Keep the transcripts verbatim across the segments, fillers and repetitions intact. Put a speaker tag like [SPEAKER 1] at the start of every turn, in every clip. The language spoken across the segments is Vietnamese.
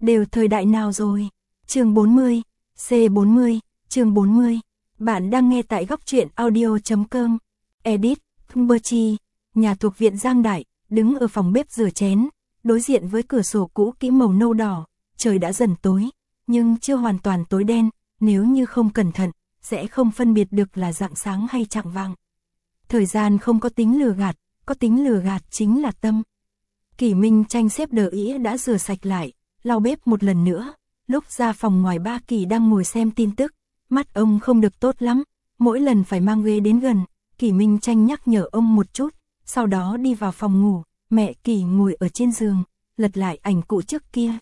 [SPEAKER 1] đều thời đại nào rồi? Chương bốn mươi, C bốn mươi, chương bốn mươi. Bạn đang nghe tại góc truyện audio chấm com. Edit, Berchi, nhà thuộc viện Giang Đại, đứng ở phòng bếp rửa chén, đối diện với cửa sổ cũ kỹ màu nâu đỏ. Trời đã dần tối, nhưng chưa hoàn toàn tối đen, nếu như không cẩn thận, sẽ không phân biệt được là rạng sáng hay chạng vạng. Thời gian không có tính lừa gạt, có tính lừa gạt chính là tâm. Kỷ Minh Tranh xếp đờ ĩa đã rửa sạch lại, lau bếp một lần nữa. Lúc ra phòng ngoài ba Kỳ đang ngồi xem tin tức, mắt ông không được tốt lắm, mỗi lần phải mang ghế đến gần. Kỷ Minh Tranh nhắc nhở ông một chút, sau đó đi vào phòng ngủ. Mẹ Kỳ ngồi ở trên giường, lật lại ảnh cũ trước kia.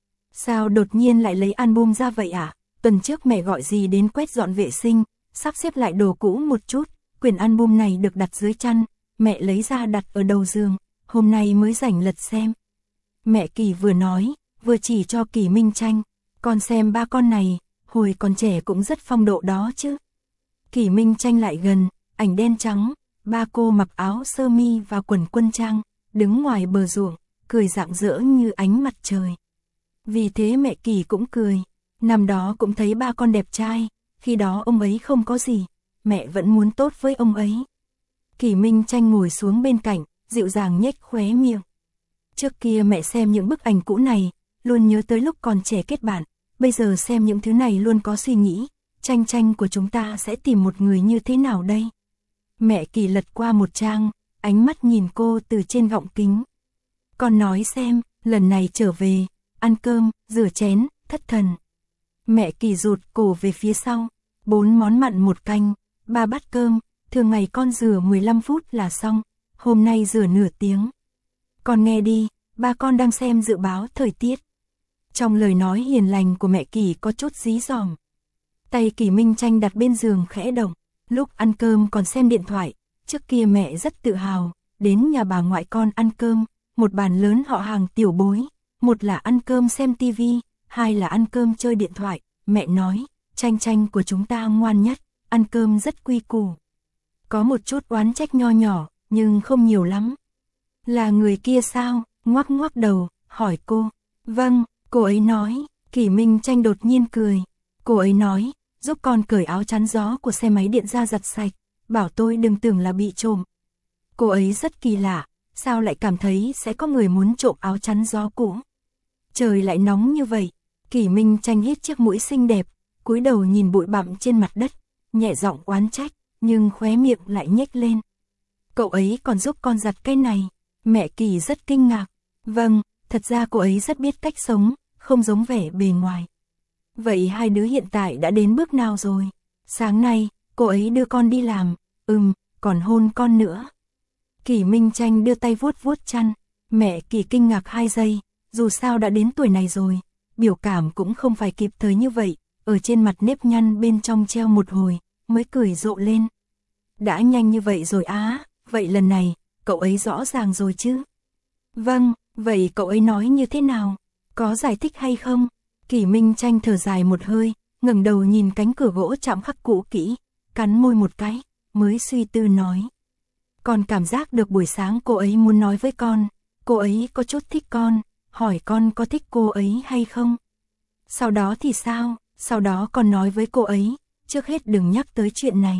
[SPEAKER 1] Sao đột nhiên lại lấy album ra vậy ạ? À? Tuần trước mẹ gọi dì đến quét dọn vệ sinh, sắp xếp lại đồ cũ một chút. Quyển album này được đặt dưới chăn, mẹ lấy ra đặt ở đầu giường, hôm nay mới rảnh lật xem. Mẹ Kỳ vừa nói, vừa chỉ cho Kỷ Minh Tranh, con xem ba con này, hồi còn trẻ cũng rất phong độ đó chứ. Kỷ Minh Tranh lại gần, ảnh đen trắng, ba cô mặc áo sơ mi và quần quân trang, đứng ngoài bờ ruộng, cười rạng rỡ như ánh mặt trời. Vì thế mẹ Kỳ cũng cười, năm đó cũng thấy ba con đẹp trai, khi đó ông ấy không có gì, mẹ vẫn muốn tốt với ông ấy. Kỷ Minh Tranh ngồi xuống bên cạnh, dịu dàng nhếch khóe miệng. Trước kia mẹ xem những bức ảnh cũ này, luôn nhớ tới lúc còn trẻ kết bạn, bây giờ xem những thứ này luôn có suy nghĩ, Tranh Tranh của chúng ta sẽ tìm một người như thế nào đây? Mẹ Kỳ lật qua một trang, ánh mắt nhìn cô từ trên gọng kính. Con nói xem, lần này trở về, ăn cơm, rửa chén, thất thần. Mẹ Kỳ rụt cổ về phía sau, bốn món mặn một canh, ba bát cơm, thường ngày con rửa mười lăm phút là xong, hôm nay rửa nửa tiếng. Con nghe đi, ba con đang xem dự báo thời tiết. Trong lời nói hiền lành của mẹ Kỳ có chút dí dỏm. Tay Kỷ Minh Tranh đặt bên giường khẽ động, lúc ăn cơm còn xem điện thoại, trước kia mẹ rất tự hào, đến nhà bà ngoại con ăn cơm, một bàn lớn họ hàng tiểu bối, một là ăn cơm xem tivi, hai là ăn cơm chơi điện thoại, mẹ nói, Tranh Tranh của chúng ta ngoan nhất, ăn cơm rất quy củ. Có một chút oán trách nho nhỏ, nhưng không nhiều lắm. Là người kia sao? Ngoắc ngoắc đầu, hỏi cô. Vâng, cô ấy nói. Kỷ Minh Tranh đột nhiên cười. Cô ấy nói, giúp con cởi áo chắn gió của xe máy điện ra giặt sạch, bảo tôi đừng tưởng là bị trộm. Cô ấy rất kỳ lạ, sao lại cảm thấy sẽ có người muốn trộm áo chắn gió cũ? Trời lại nóng như vậy. Kỷ Minh Tranh hít chiếc mũi xinh đẹp, cúi đầu nhìn bụi bặm trên mặt đất, nhẹ giọng oán trách, nhưng khóe miệng lại nhếch lên. Cậu ấy còn giúp con giặt cái này. Mẹ Kỳ rất kinh ngạc. Vâng, thật ra cô ấy rất biết cách sống, không giống vẻ bề ngoài. Vậy hai đứa hiện tại đã đến bước nào rồi? Sáng nay, cô ấy đưa con đi làm, ừm, còn hôn con nữa. Kỷ Minh Tranh đưa tay vuốt vuốt chăn. Mẹ Kỳ kinh ngạc hai giây, dù sao đã đến tuổi này rồi, biểu cảm cũng không phải kịp thời như vậy, ở trên mặt nếp nhăn bên trong treo một hồi, mới cười rộ lên. Đã nhanh như vậy rồi á, vậy lần này, cậu ấy rõ ràng rồi chứ? Vâng, vậy cậu ấy nói như thế nào? Có giải thích hay không? Kỷ Minh Tranh thở dài một hơi, ngẩng đầu nhìn cánh cửa gỗ chạm khắc cũ kỹ, cắn môi một cái, mới suy tư nói. Con cảm giác được buổi sáng cô ấy muốn nói với con, cô ấy có chút thích con, hỏi con có thích cô ấy hay không? Sau đó thì sao? Sau đó con nói với cô ấy, trước hết đừng nhắc tới chuyện này.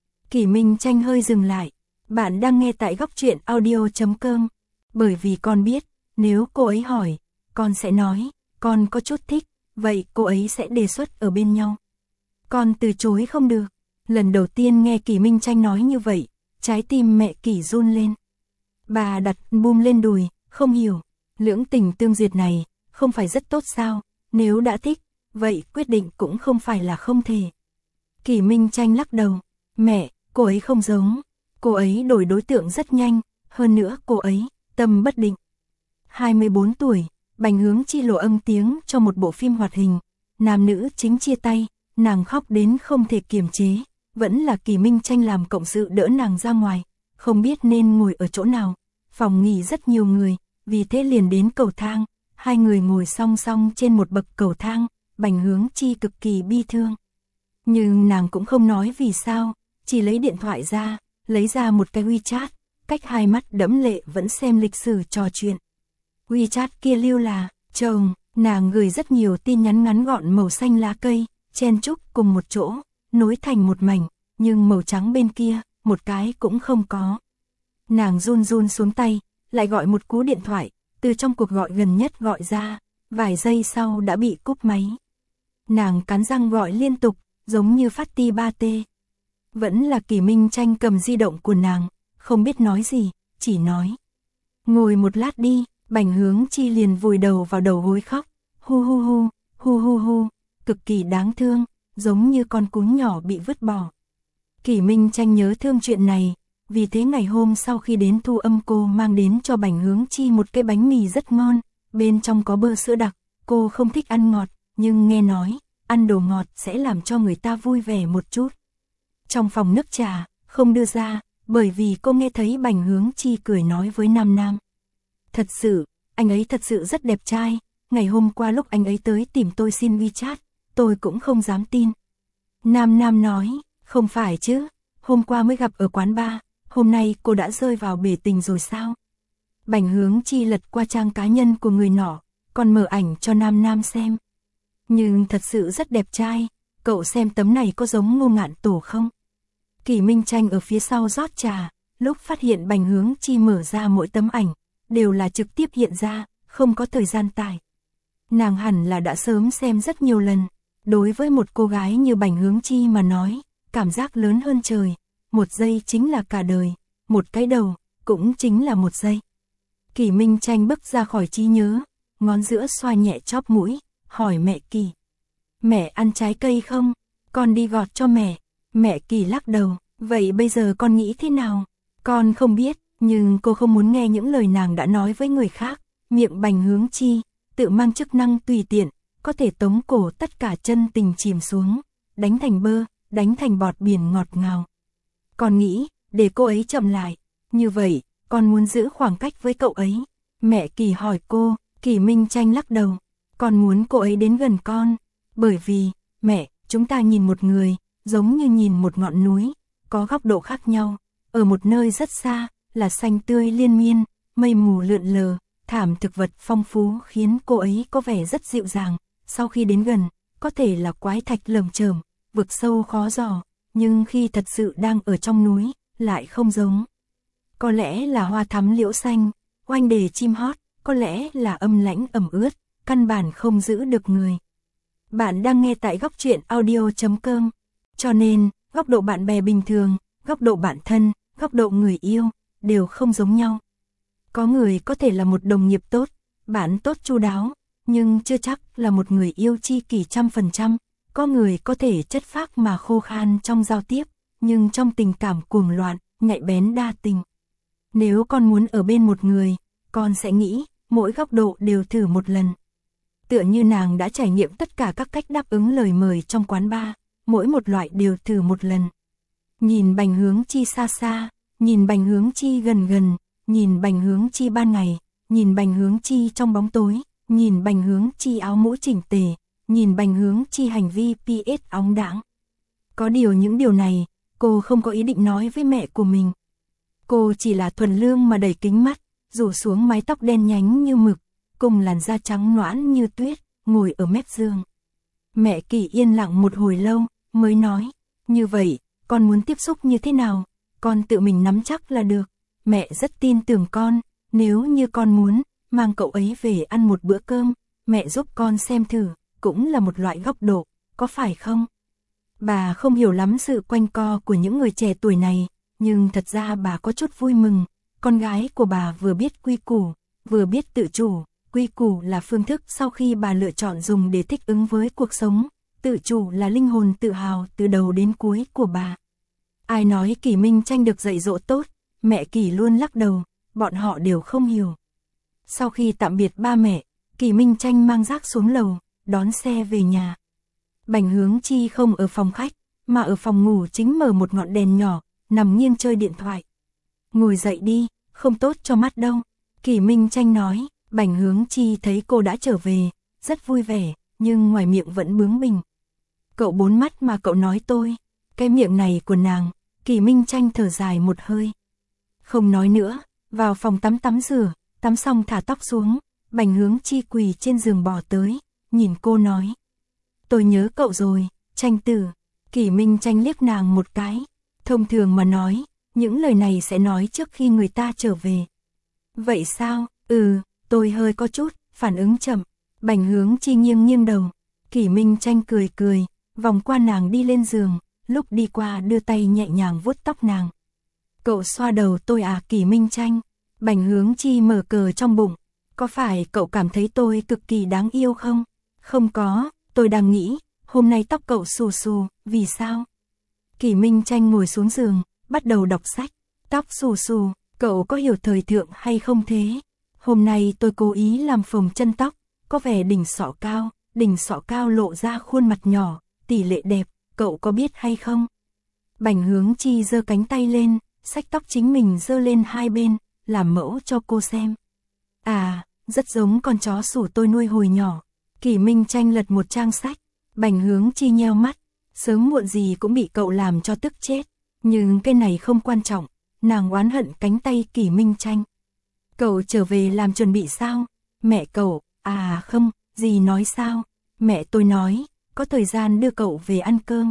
[SPEAKER 1] Kỷ Minh Tranh hơi dừng lại. Bạn đang nghe tại góc truyện audio chấm com. Bởi vì con biết, nếu cô ấy hỏi, con sẽ nói, con có chút thích, vậy cô ấy sẽ đề xuất ở bên nhau. Con từ chối không được. Lần đầu tiên nghe Kỷ Minh Tranh nói như vậy, trái tim mẹ Kỷ run lên. Bà đặt bum lên đùi, không hiểu, lưỡng tình tương duyệt này, không phải rất tốt sao? Nếu đã thích, vậy quyết định cũng không phải là không thể. Kỷ Minh Tranh lắc đầu. Mẹ, cô ấy không giống. Cô ấy đổi đối tượng rất nhanh, hơn nữa cô ấy, tâm bất định. hai mươi bốn tuổi, Bành Hướng Chi lộ âm tiếng cho một bộ phim hoạt hình, nam nữ chính chia tay, nàng khóc đến không thể kiềm chế, vẫn là Kỷ Minh Tranh làm cộng sự đỡ nàng ra ngoài, không biết nên ngồi ở chỗ nào, phòng nghỉ rất nhiều người, vì thế liền đến cầu thang, hai người ngồi song song trên một bậc cầu thang, Bành Hướng Chi cực kỳ bi thương. Nhưng nàng cũng không nói vì sao, chỉ lấy điện thoại ra, lấy ra một cái WeChat, cách hai mắt đẫm lệ vẫn xem lịch sử trò chuyện. WeChat kia lưu là, chồng, Nàng gửi rất nhiều tin nhắn ngắn gọn màu xanh lá cây, chen chúc cùng một chỗ, nối thành một mảnh, nhưng màu trắng bên kia, một cái cũng không có. Nàng run run xuống tay, lại gọi một cú điện thoại, từ trong cuộc gọi gần nhất gọi ra, vài giây sau đã bị cúp máy. Nàng cắn răng gọi liên tục, giống như phát ti ba tê. Vẫn là Kỷ Minh Tranh cầm di động của nàng, không biết nói gì, chỉ nói. Ngồi một lát đi, Bành Hướng Chi liền vùi đầu vào đầu gối khóc, hu hu hu, hu hu hu, cực kỳ đáng thương, giống như con cún nhỏ bị vứt bỏ. Kỷ Minh Tranh nhớ thương chuyện này, vì thế ngày hôm sau khi đến thu âm cô mang đến cho Bành Hướng Chi một cái bánh mì rất ngon, bên trong có bơ sữa đặc, cô không thích ăn ngọt, nhưng nghe nói, ăn đồ ngọt sẽ làm cho người ta vui vẻ một chút. Trong phòng nước trà, không đưa ra, bởi vì cô nghe thấy Bành Hướng Chi cười nói với Nam Nam. Thật sự, anh ấy thật sự rất đẹp trai, ngày hôm qua lúc anh ấy tới tìm tôi xin WeChat, tôi cũng không dám tin. Nam Nam nói, không phải chứ, hôm qua mới gặp ở quán bar, hôm nay cô đã rơi vào bể tình rồi sao? Bành Hướng Chi lật qua trang cá nhân của người nọ, còn mở ảnh cho Nam Nam xem. Nhưng thật sự rất đẹp trai, cậu xem tấm này có giống Ngô Ngạn Tổ không? Kỷ Minh Tranh ở phía sau rót trà, lúc phát hiện Bành Hướng Chi mở ra mỗi tấm ảnh, đều là trực tiếp hiện ra, không có thời gian tải. Nàng hẳn là đã sớm xem rất nhiều lần, đối với một cô gái như Bành Hướng Chi mà nói, cảm giác lớn hơn trời, một giây chính là cả đời, một cái đầu, cũng chính là một giây. Kỷ Minh Tranh bứt ra khỏi trí nhớ, ngón giữa xoa nhẹ chóp mũi, hỏi mẹ Kỷ. Mẹ ăn trái cây không? Con đi gọt cho mẹ. Mẹ Kỷ lắc đầu, vậy bây giờ con nghĩ thế nào? Con không biết, nhưng cô không muốn nghe những lời nàng đã nói với người khác. Miệng Bành Hướng Chi, tự mang chức năng tùy tiện, có thể tống cổ tất cả chân tình chìm xuống, đánh thành bơ, đánh thành bọt biển ngọt ngào. Con nghĩ, để cô ấy chậm lại, như vậy, con muốn giữ khoảng cách với cậu ấy. Mẹ Kỷ hỏi cô, Kỷ Minh Tranh lắc đầu, con muốn cô ấy đến gần con, bởi vì, mẹ, chúng ta nhìn một người, giống như nhìn một ngọn núi, có góc độ khác nhau, ở một nơi rất xa, là xanh tươi liên miên, mây mù lượn lờ, thảm thực vật phong phú khiến cô ấy có vẻ rất dịu dàng, sau khi đến gần, có thể là quái thạch lởm chởm, vực sâu khó dò, nhưng khi thật sự đang ở trong núi, lại không giống. Có lẽ là hoa thắm liễu xanh, oanh đề chim hót, có lẽ là âm lãnh ẩm ướt, căn bản không giữ được người. Bạn đang nghe tại góc truyện audio chấm com, cho nên, góc độ bạn bè bình thường, góc độ bạn thân, góc độ người yêu, đều không giống nhau. Có người có thể là một đồng nghiệp tốt, bạn tốt chu đáo, nhưng chưa chắc là một người yêu chi kỷ trăm phần trăm. Có người có thể chất phác mà khô khan trong giao tiếp, nhưng trong tình cảm cuồng loạn, nhạy bén đa tình. Nếu con muốn ở bên một người, con sẽ nghĩ, mỗi góc độ đều thử một lần. Tựa như nàng đã trải nghiệm tất cả các cách đáp ứng lời mời trong quán bar, mỗi một loại đều thử một lần. Nhìn Bành Hướng Chi xa xa, nhìn Bành Hướng Chi gần gần, nhìn Bành Hướng Chi ban ngày, nhìn Bành Hướng Chi trong bóng tối, nhìn Bành Hướng Chi áo mũ chỉnh tề, nhìn Bành Hướng Chi hành vi pê ét óng đãng. Có điều những điều này, cô không có ý định nói với mẹ của mình. Cô chỉ là thuần lương mà đẩy kính mắt, rủ xuống mái tóc đen nhánh như mực, cùng làn da trắng nõn như tuyết, ngồi ở mép giường. Mẹ Kỷ yên lặng một hồi lâu, mới nói, như vậy, con muốn tiếp xúc như thế nào, con tự mình nắm chắc là được. Mẹ rất tin tưởng con, nếu như con muốn, mang cậu ấy về ăn một bữa cơm, mẹ giúp con xem thử, cũng là một loại góc độ, có phải không? Bà không hiểu lắm sự quanh co của những người trẻ tuổi này, nhưng thật ra bà có chút vui mừng, con gái của bà vừa biết quy củ, vừa biết tự chủ. Quy củ là phương thức sau khi bà lựa chọn dùng để thích ứng với cuộc sống, tự chủ là linh hồn tự hào từ đầu đến cuối của bà. Ai nói Kỷ Minh Tranh được dạy dỗ tốt, mẹ Kỷ luôn lắc đầu, bọn họ đều không hiểu. Sau khi tạm biệt ba mẹ, Kỷ Minh Tranh mang rác xuống lầu, đón xe về nhà. Bành Hướng Chi không ở phòng khách, mà ở phòng ngủ chính mở một ngọn đèn nhỏ, nằm nghiêng chơi điện thoại. Ngồi dậy đi, không tốt cho mắt đâu, Kỷ Minh Tranh nói. Bành Hướng Chi thấy cô đã trở về, rất vui vẻ, nhưng ngoài miệng vẫn bướng bỉnh. Cậu bốn mắt mà cậu nói tôi, cái miệng này của nàng, Kỷ Minh Tranh thở dài một hơi. Không nói nữa, vào phòng tắm tắm rửa, tắm xong thả tóc xuống, Bành Hướng Chi quỳ trên giường bò tới, nhìn cô nói. Tôi nhớ cậu rồi, Tranh tử. Kỷ Minh Tranh liếc nàng một cái. Thông thường mà nói, những lời này sẽ nói trước khi người ta trở về. Vậy sao? Ừ, tôi hơi có chút, phản ứng chậm. Bành Hướng Chi nghiêng nghiêng đầu. Kỷ Minh Tranh cười cười, vòng qua nàng đi lên giường, lúc đi qua đưa tay nhẹ nhàng vuốt tóc nàng. Cậu xoa đầu tôi à Kỷ Minh Tranh? Bành Hướng Chi mở cờ trong bụng. Có phải cậu cảm thấy tôi cực kỳ đáng yêu không? Không có, tôi đang nghĩ, hôm nay tóc cậu xù xù, vì sao? Kỷ Minh Tranh ngồi xuống giường, bắt đầu đọc sách. Tóc xù xù, cậu có hiểu thời thượng hay không thế? Hôm nay tôi cố ý làm phồng chân tóc, có vẻ đỉnh sọ cao, đỉnh sọ cao lộ ra khuôn mặt nhỏ, tỷ lệ đẹp, cậu có biết hay không? Bành Hướng Chi giơ cánh tay lên, xách tóc chính mình giơ lên hai bên, làm mẫu cho cô xem. À, rất giống con chó sủ tôi nuôi hồi nhỏ. Kỷ Minh Tranh lật một trang sách, Bành Hướng Chi nheo mắt, sớm muộn gì cũng bị cậu làm cho tức chết. Nhưng cái này không quan trọng, nàng oán hận cánh tay Kỷ Minh Tranh. Cậu trở về làm chuẩn bị sao? Mẹ cậu, à không, dì nói sao? Mẹ tôi nói, có thời gian đưa cậu về ăn cơm.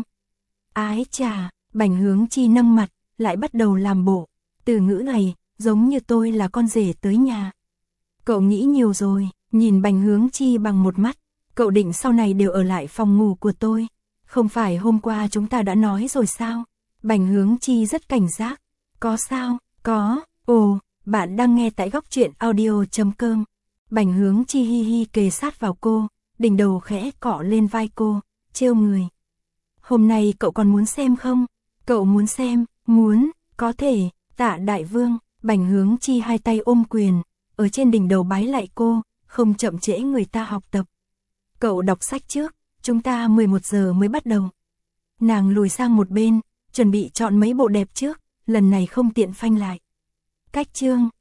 [SPEAKER 1] Ái chà, Bành Hướng Chi nâng mặt, lại bắt đầu làm bộ. Từ ngữ này, giống như tôi là con rể tới nhà. Cậu nghĩ nhiều rồi, nhìn Bành Hướng Chi bằng một mắt. Cậu định sau này đều ở lại phòng ngủ của tôi. Không phải hôm qua chúng ta đã nói rồi sao? Bành Hướng Chi rất cảnh giác. Có sao? Có. Ồ, bạn đang nghe tại góc truyện audio chấm com. Bành Hướng Chi hi hi kề sát vào cô, đỉnh đầu khẽ cọ lên vai cô, trêu người. Hôm nay cậu còn muốn xem không? Cậu muốn xem, muốn, có thể. Tạ đại vương. Bành Hướng Chi hai tay ôm quyền, ở trên đỉnh đầu bái lại cô, không chậm trễ người ta học tập. Cậu đọc sách trước, chúng ta mười một giờ mới bắt đầu. Nàng lùi sang một bên, chuẩn bị chọn mấy bộ đẹp trước, lần này không tiện phanh lại. Cách chương,